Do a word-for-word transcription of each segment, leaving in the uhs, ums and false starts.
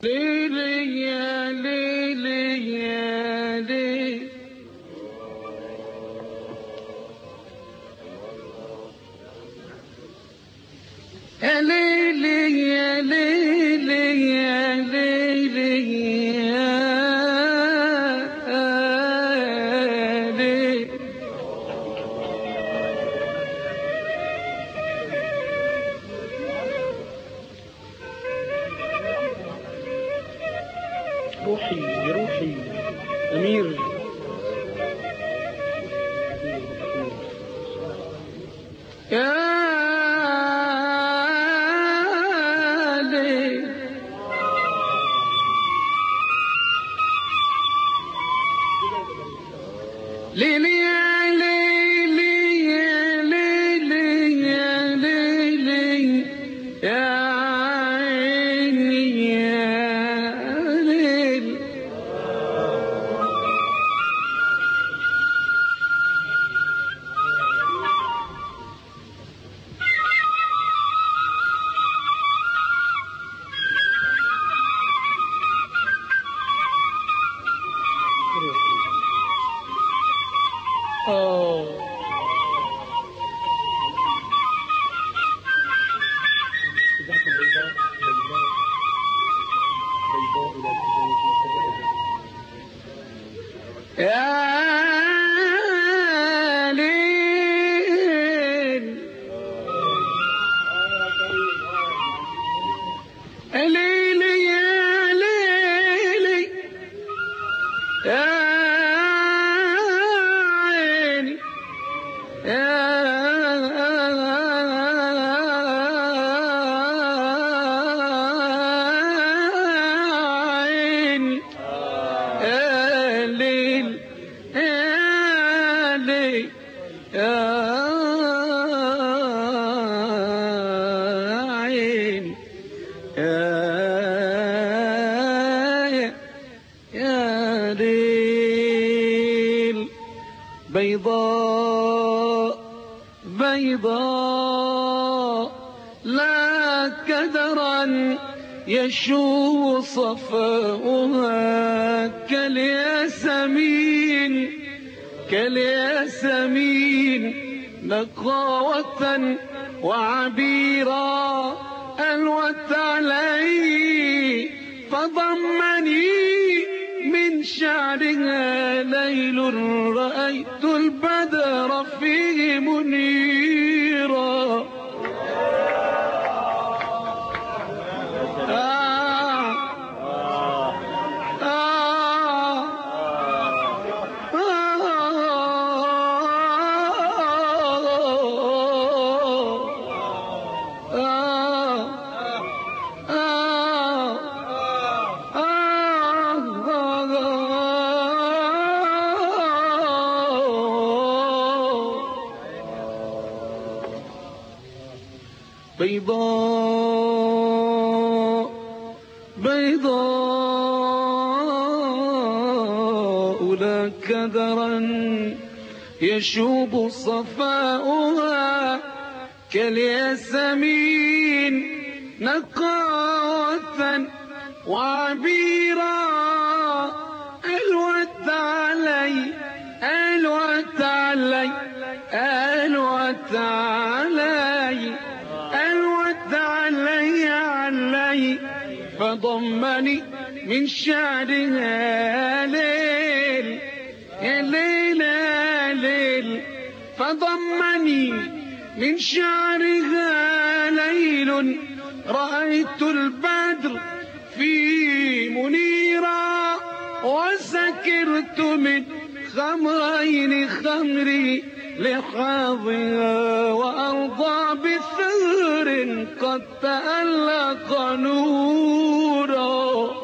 ليلي يا ليلي يا ليلي يا ليلي يا ليلي يا ليلي يا ليلي روحي روحي أمير يا ليل ليلي يا ليلي يا ليلي يا ليلي يا عيني يا ليل آه يا ليل ليلي يا ليلي يا عيني يا عيني يا ليل يا ليل يا عيني يا يا ليل بيضاء بيضاء لا كدرا يشوب صفاؤها كالياسمين كالياسمين نقاوة وعبيرا ألوت علي فضمني من شعرها ليل رأيت البدر فيه منيرا آه آه بيضاء بيضاء لا كدرا يشوب صفاؤها كالياسمين نقاوة وعبيرا ألوت علي ألوت علي ألوت علي ألوت علي علي فضمني من شعرها ليل يا ليل يا ليل فضمني من شعرها ليل رأيت البدر في منيرا وسكرت من خمرين خمري لحاظها وأرضى بثغر قد تألق نورا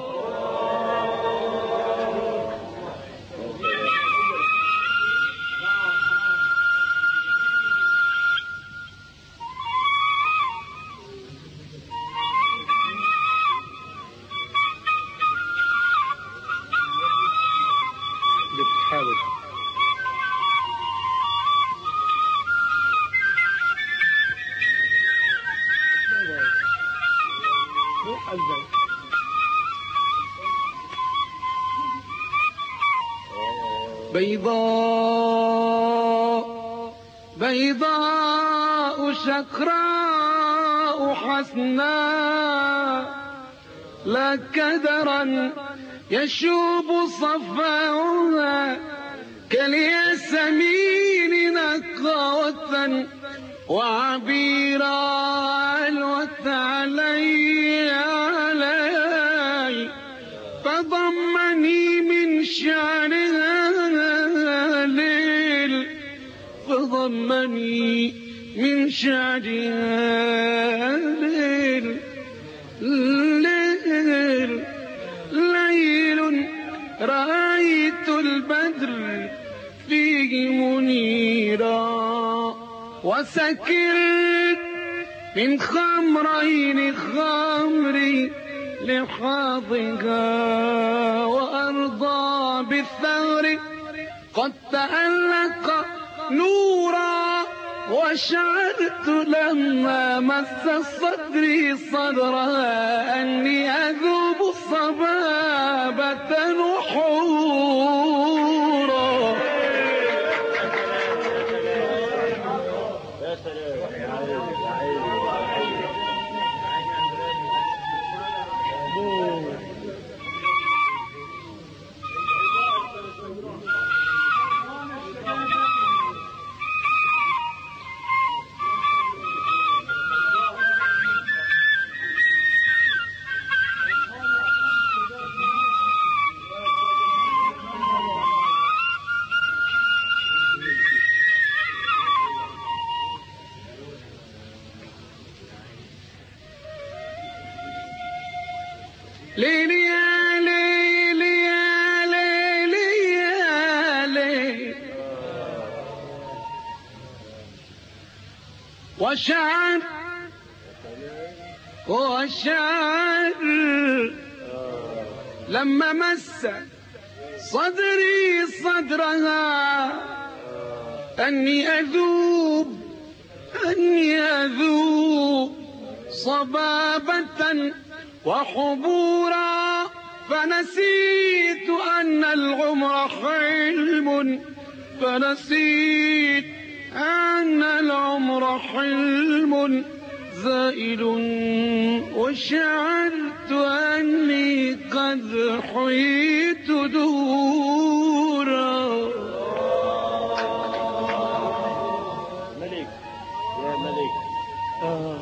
بتحاول روح على البيت بيضاء بيضاء شقراء حسناء لا كدرا يشوب صفاؤها كالياسمين نقاوة وعبيرا الوت علي علي فضمني من شعرها ليل فضمني من شعرها ليل ليل ليل رأيت البدر فيه منيرا وسكرت من خمرين خمري لحاظها وأرضى بالثغر قد تألق نورا وشعرت لما مس صدري صدرها أني أذوب صبابة نحورا. ليلي يا ليلي يا ليلي يا ليلي وشعر وشعر لما مس صدري صدرها أني أذوب أني أذوب صبابة وحبورا فنسيت أن العمر حلم فنسيت أن العمر حلم زائل وشعرت أني قد حييت دورا. ملك يا ملك آه.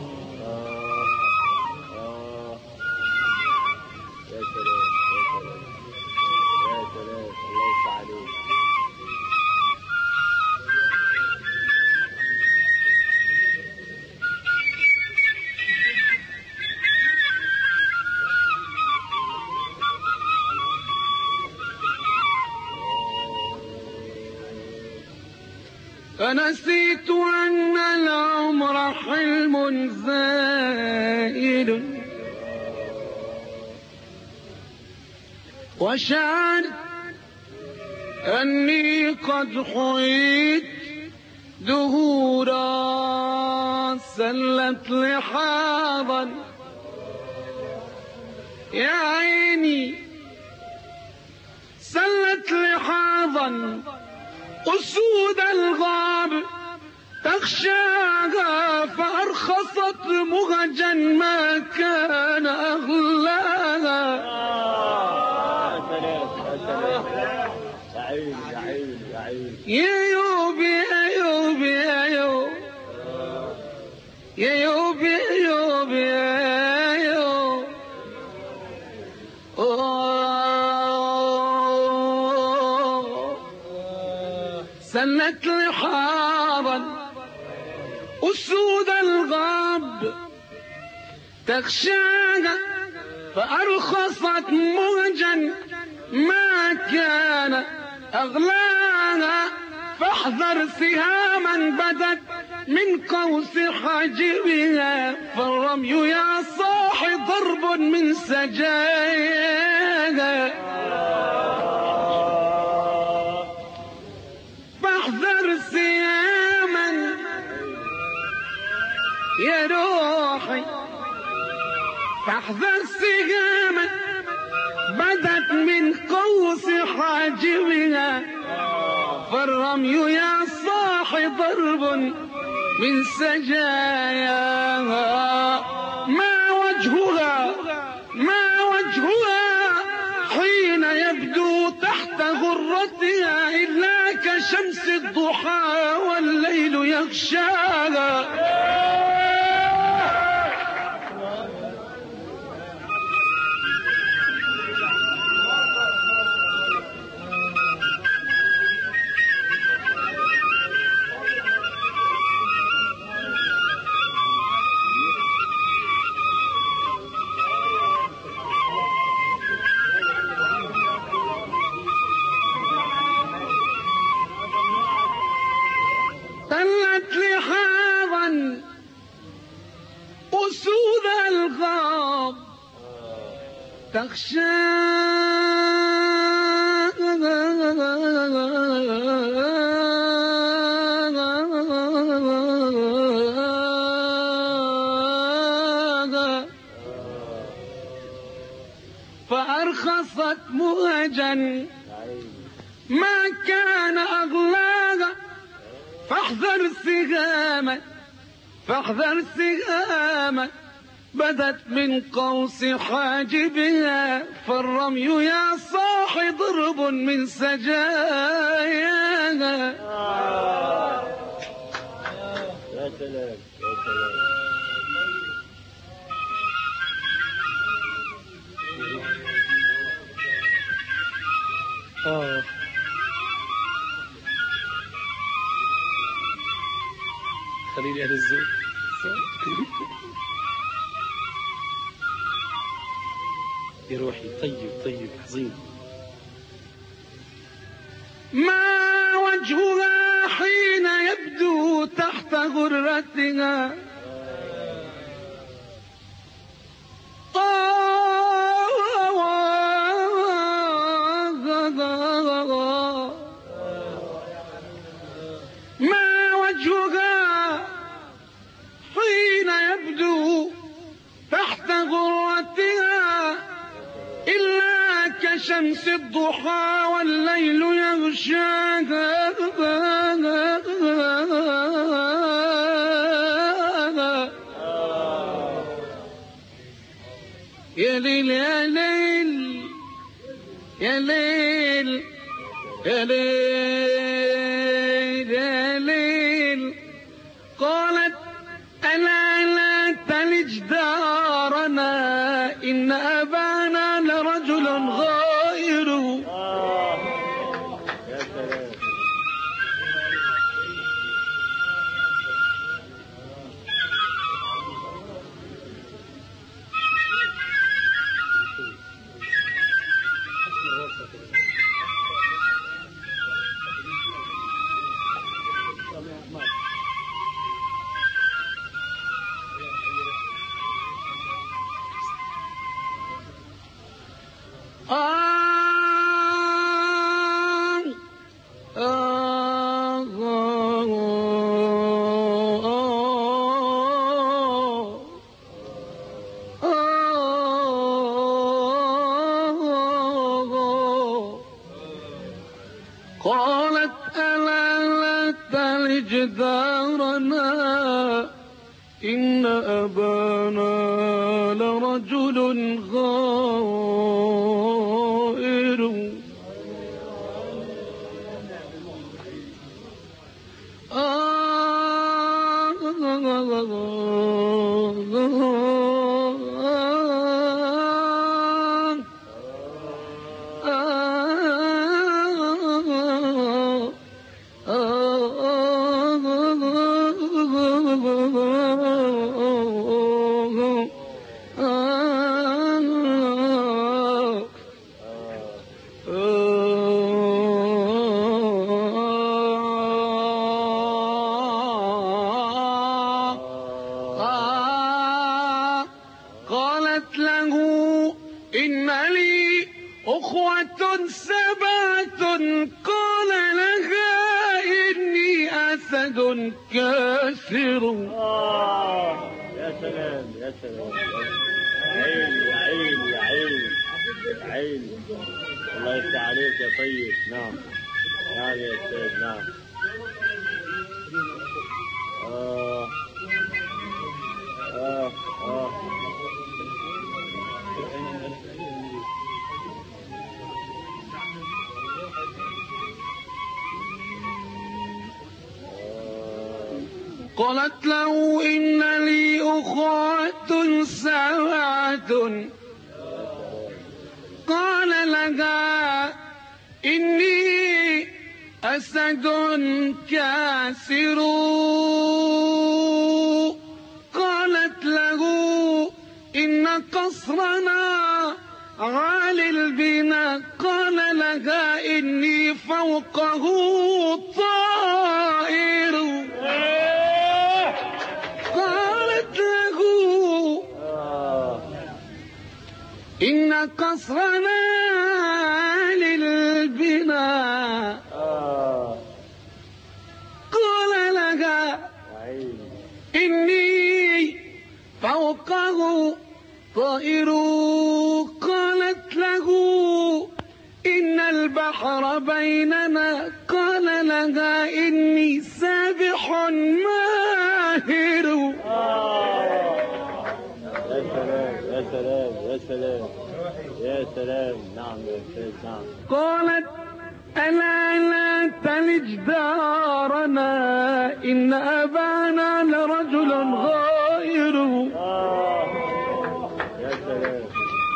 يا سلام يا سلام يا سلام الله يفتح عليك. فنسيت أن العمر حلم زائل وشعرت أني قد حييت دهورا سلت لحاظا يا عيني سلت لحاظا أسود الغاب تخشاها فأرخصت مهجا ما كان أغلاها. يا عيني يا عيني يا عيني يا يوبي يا يوبي يا يوبي يا يوبي يا يوبي يا يوبي سلت لحاظا أسود الغاب تخشاها فأرخصت موجا ما كان أغلاها فاحذر سهاما بدت من قوس حاجبها فالرمي يا صاح ضرب من سجاياها فاحذر سهاما يا روحي فاحذر سهاما بدت من قوس حاجبها فالرمي يا صاح ضرب من سجاياها. ما وجهها ما وجهها حين يبدو تحت غرتها إلا كشمس الضحى والليل يغشاها. تلت لحاظا أسود الغاب تخشى فأرخصت مهجا ما كان أغلاها. فاحذر سهاما فاحذر سهاما بدت من قوس حاجبها. فالرمي يا صاح ضرب من سجاياها. يا سلام يا سلام. آه خليني أهزه يا روحي. طيب طيب عظيم. ما وجهها حين يبدو تحت غرتها ما وجهها حين يبدو تحت غرتها إلا كشمس الضحى والليل يغشاها. يا ليل يا ليل يا ليل يا ليل يا ليل. قالت ألا لا تلج دارنا إن أبانا لرجل غائر. يا سلام. قالت ألا لا تلج دارنا إن أبانا لرجل غائر. قالت له إن لي أخوة سبعة. قال لها إني أسد كاسر. آه يا سلام يا سلام. عيني يا عيني يا عيني يا عيني. الله يفتح عليك يا طيب. نعم. نعم يا أستاذ نعم. آه آه آه قالت له إن لي أخوة سبعة قال لها إني أسد كاسر قالت له إن قصرنا عالي البناء قال لها إني فوقه طائر قالت له إن قصرنا عالي البناء قال لها إني فوقه طائر قالت له إن البحر بيننا قال لها إني سابح ماهر. يا سلام يا سلام يا سلام يا سلام. نعم يا أستاذ نعم. قالت ألا لا تلج دارنا إن أبانا لرجل غائر. آه يا سلام.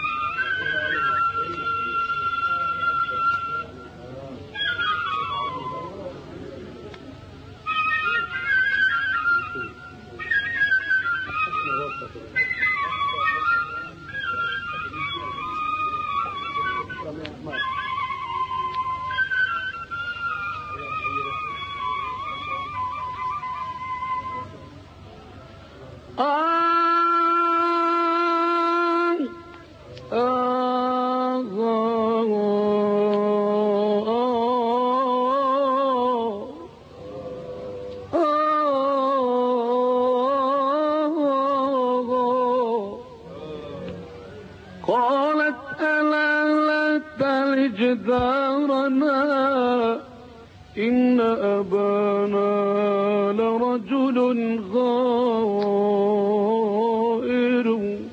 قالت ألا لا تلج دارنا إن أبانا لرجل غائر.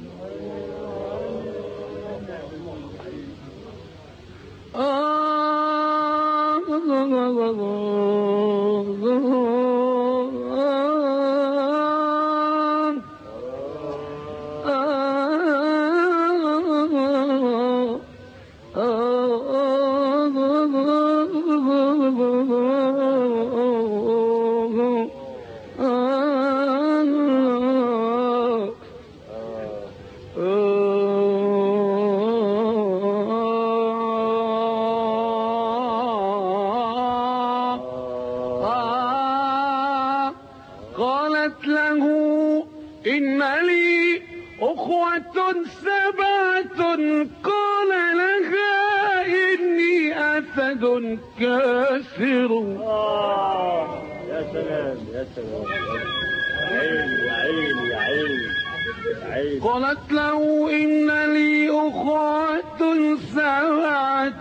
قالت له إن لي أخوة سبعة قال لها إني أسد كاسر. آه يا سلام يا سلام. عيني يا عيني يا عيني يا عيني. قالت له إن لي أخوة سبعة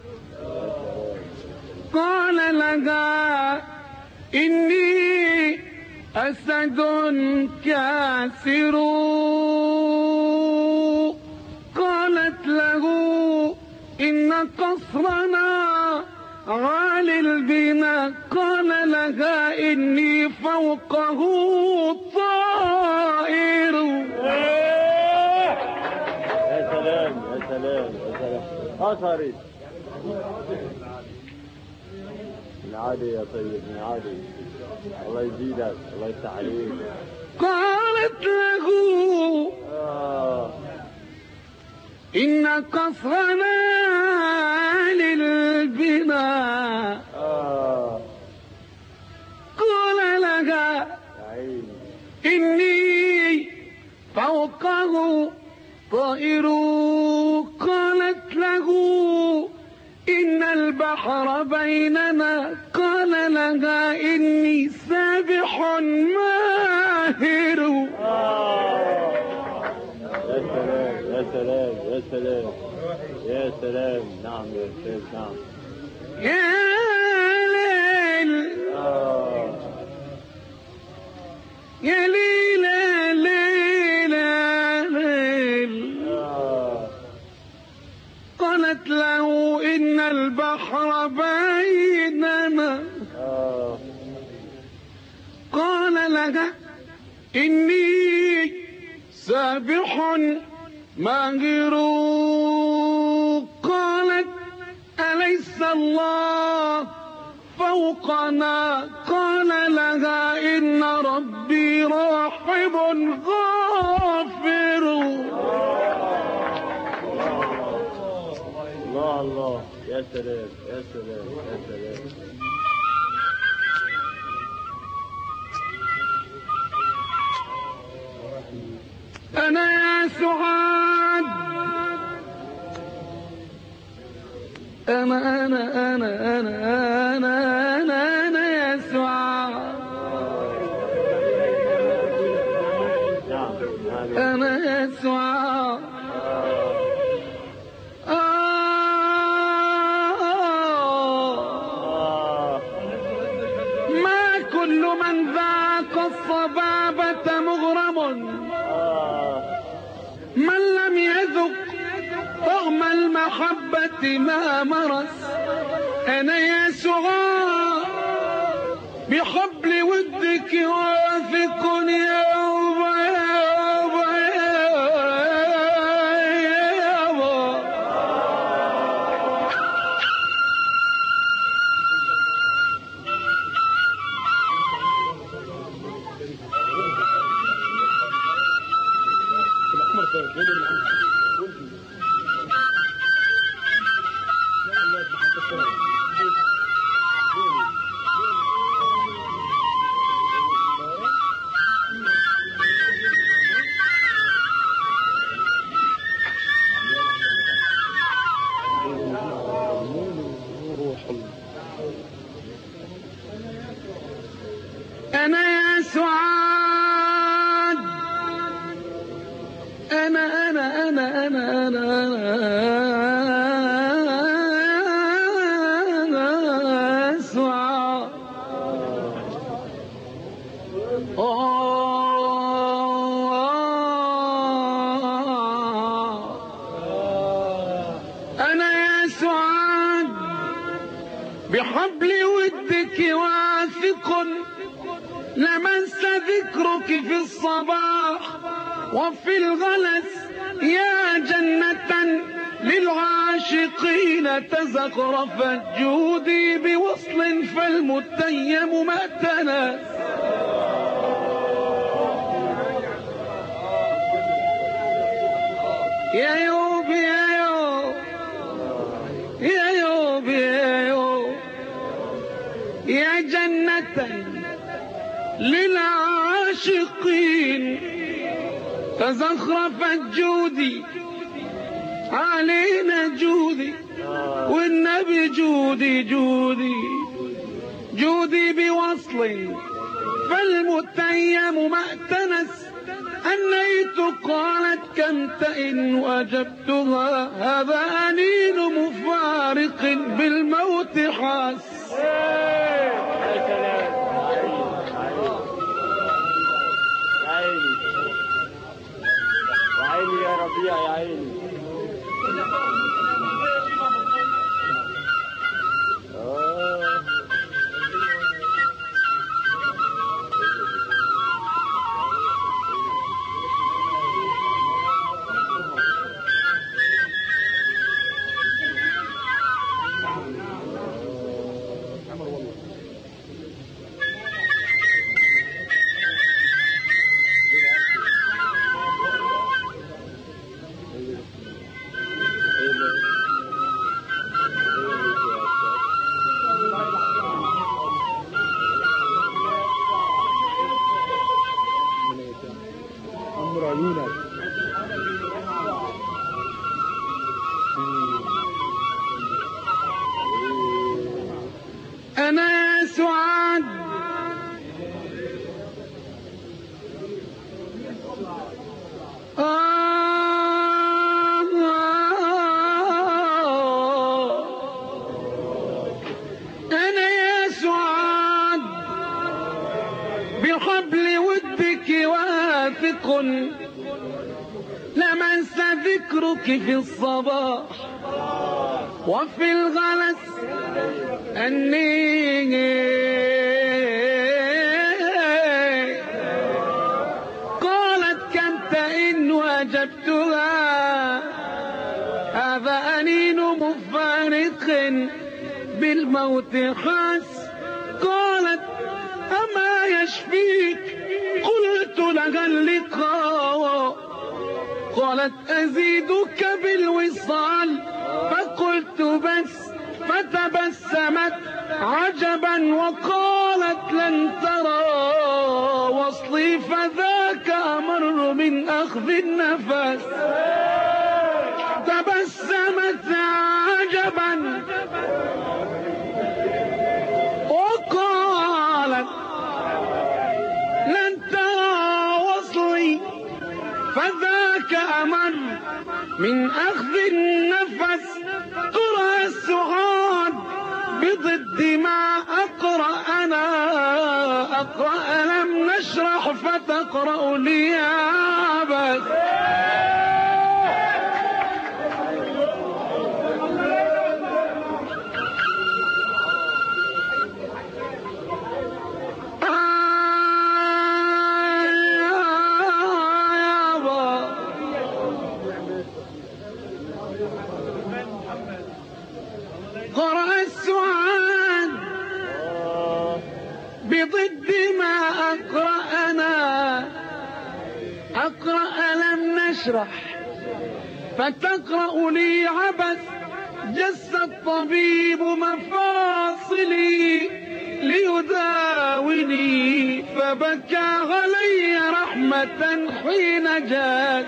قال لها إني أسد كاسر قالت له إن قصرنا عالي البناء قال لها إني فوقه طائر. يا سلام يا سلام يا سلام. أثري العادي يا طيب العادي. الله يزيدك الله يفتح عليك. قالت له آه. إن قصرنا للبناء آه. قال لها إني فوقه طائر قالت له إن البحر بيننا قال لها إني سابح ماهر. آه. يا سلام يا سلام يا سلام يا سلام. نعم يا أستاذ نعم. يا إني سابح ماهر. قالت أليس الله فوقنا؟ قال لها إن ربي راحب غافر. الله الله، يا سلام يا سلام يا سلام. أنا يا سعاد، أنا أنا أنا أنا أنا أنا أنا يا سعاد، أنا يا سعاد. ما كل من ذاق الصبابة مغرم، من لم يذق طعم المحبة ما مرس. أنا يا سعاد بحبل ودك واثق يابا يابا يابا. أنا يا سعاد، أنا أنا أنا أنا أنا أنا سعاد. أنا يا سعاد بحبل ودك واثق، لم انس ذكرك في الصباح وفي الغلس. يا جنة للعاشقين تزخرفت جودي بوصل فالمتيم ما اعتنى. يا يوب يا يوب يا يوب يا يوب، يا جنة للعاشقين تزخرفت جودي علينا جودي، والنبي جودي جودي جودي بوصل فالمتيم ما اعتنس. أنيت قالت كم تئن وأجبتها هذا أنين مفارق بالموت حاس. عيني يا ربيع يا عيني. أنا يا سعاد أنا يا سعاد بحبل ودك واثق، لم انس ذكرك في الصباح وفي الغلس أني فأجبتها هذا أنين مفارق بالموت حاس. قالت أما يشفيك؟ قلت لها اللقاء. قالت أزيدك بالوصال. فقلت بس. فتبسمت عجبا وقالت لن ترى وصلي فذاك أمر من أخذ النفس. تبسمت عجبا وقالت لن ترى وصلي فذاك أمر من أخذ النفس. قرأ السعاد بضد ما أقرأ أنا. أقرأ لم نشرح فتقرأ لي عبث. قرأ السعاد بضد ما أقرأنا. أقرأ لم نشرح فتقرأ لي عبث. جس الطبيب مفاصلي ليداوني فبكى علي رحمة حين جاءت.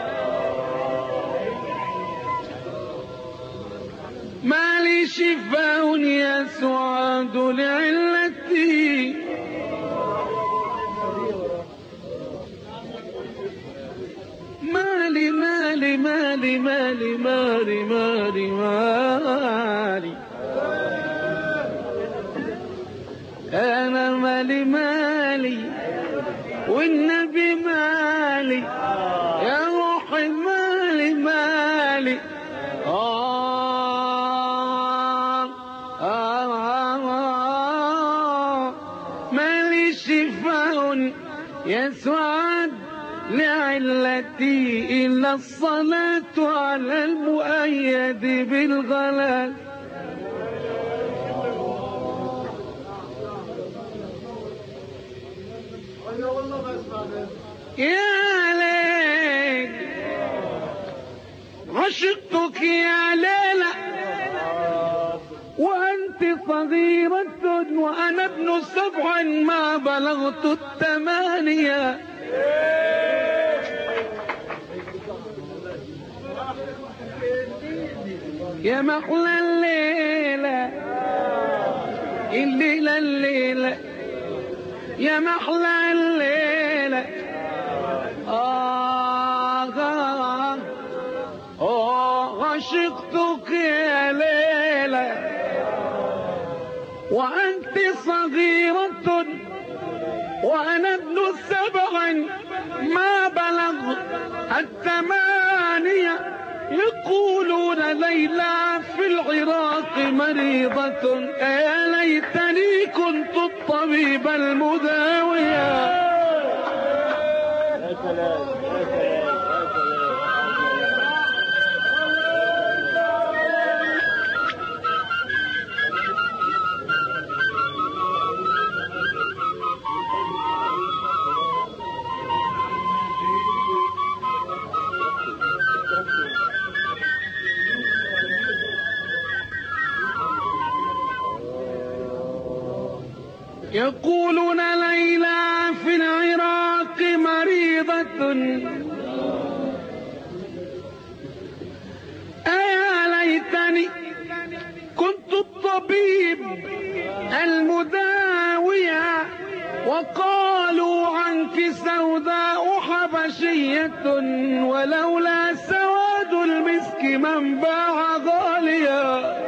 ما لي شفاء يا سعاد لعلتي. مالي مالي مالي مالي مالي مالي مالي أنا مالي مالي والنبي مالي يا روحي مالي مالي. آه آه آه مالي شفاء يا سعاد لعلتي إلا الصلاة على المؤيد بالغلال. يا ليل عشقتك يا ليلى وأنت صغيرة وأنا ابن سبع ما بلغت الثمانية. يا محلى الليلة الليلة الليلة يا محلى الليلة. آه آه آه عشقتك يا ليلة وأنت صغيرة وأنا ابن سبع ما بلغ الثمانية. يقولون ليلى في العراق مريضة يا ليتني كنت الطبيب المداوية. يا سلام يا سلام يقولون ليلى في العراق مريضة أيا ليتني كنت الطبيب المداوية. وقالوا عنك سوداء حبشية ولولا سواد المسك من باع غاليا.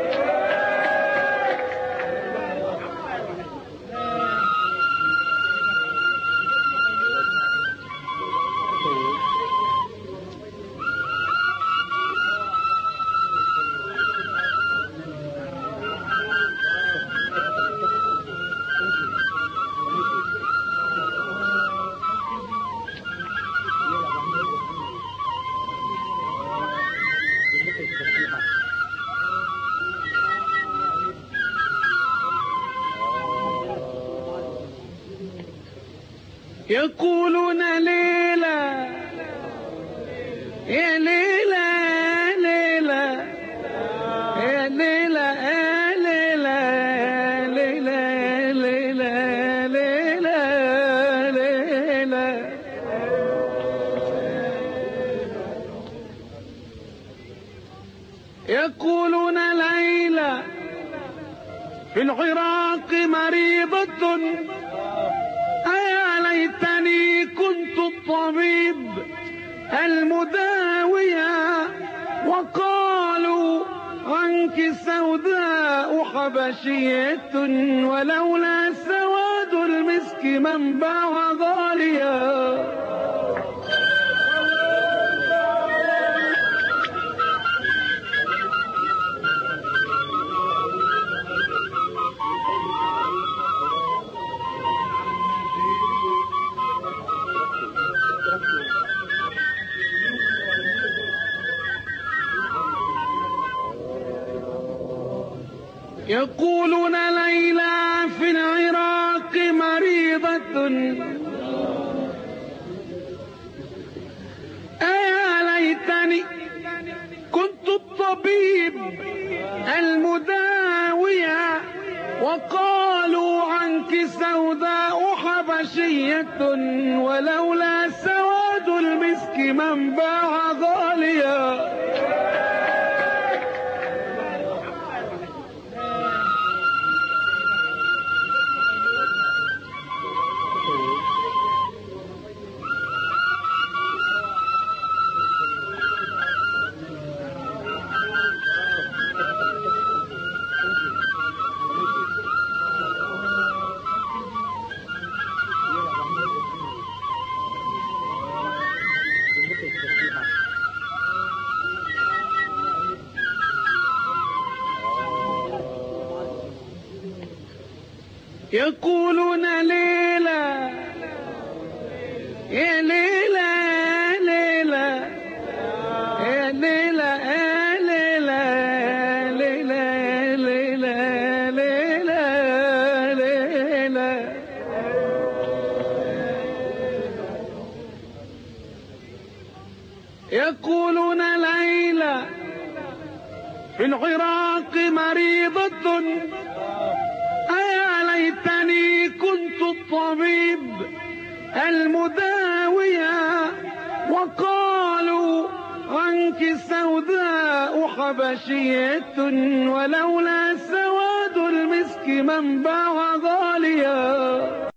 يقولون ليلى يا ليلى يا ليلى يا ليلى يا ليلى يا ليلى ليلى ليلى يقولون ليلى في العراق مريضة أيا ليتني كنت الطبيب المداوية وقالوا عنك سوداء حبشية ولولا سواد المسك منبع غاليا. يقولون ليلى في العراق مريضة أيا ليتني كنت الطبيب المداوية وقالوا عنك سوداء حبشية ولولا سواد المسك منبع غاليا. يقولون ليلى يا ليلى ليلى يا ليلى يا ليلى ليلى ليلى ليلى ليلى يقولون ليلى في العراق مريضة أيا ليتني كنت الطبيب المداوية وقالوا عنك سوداء حبشية ولولا سواد المسك منبع غاليا.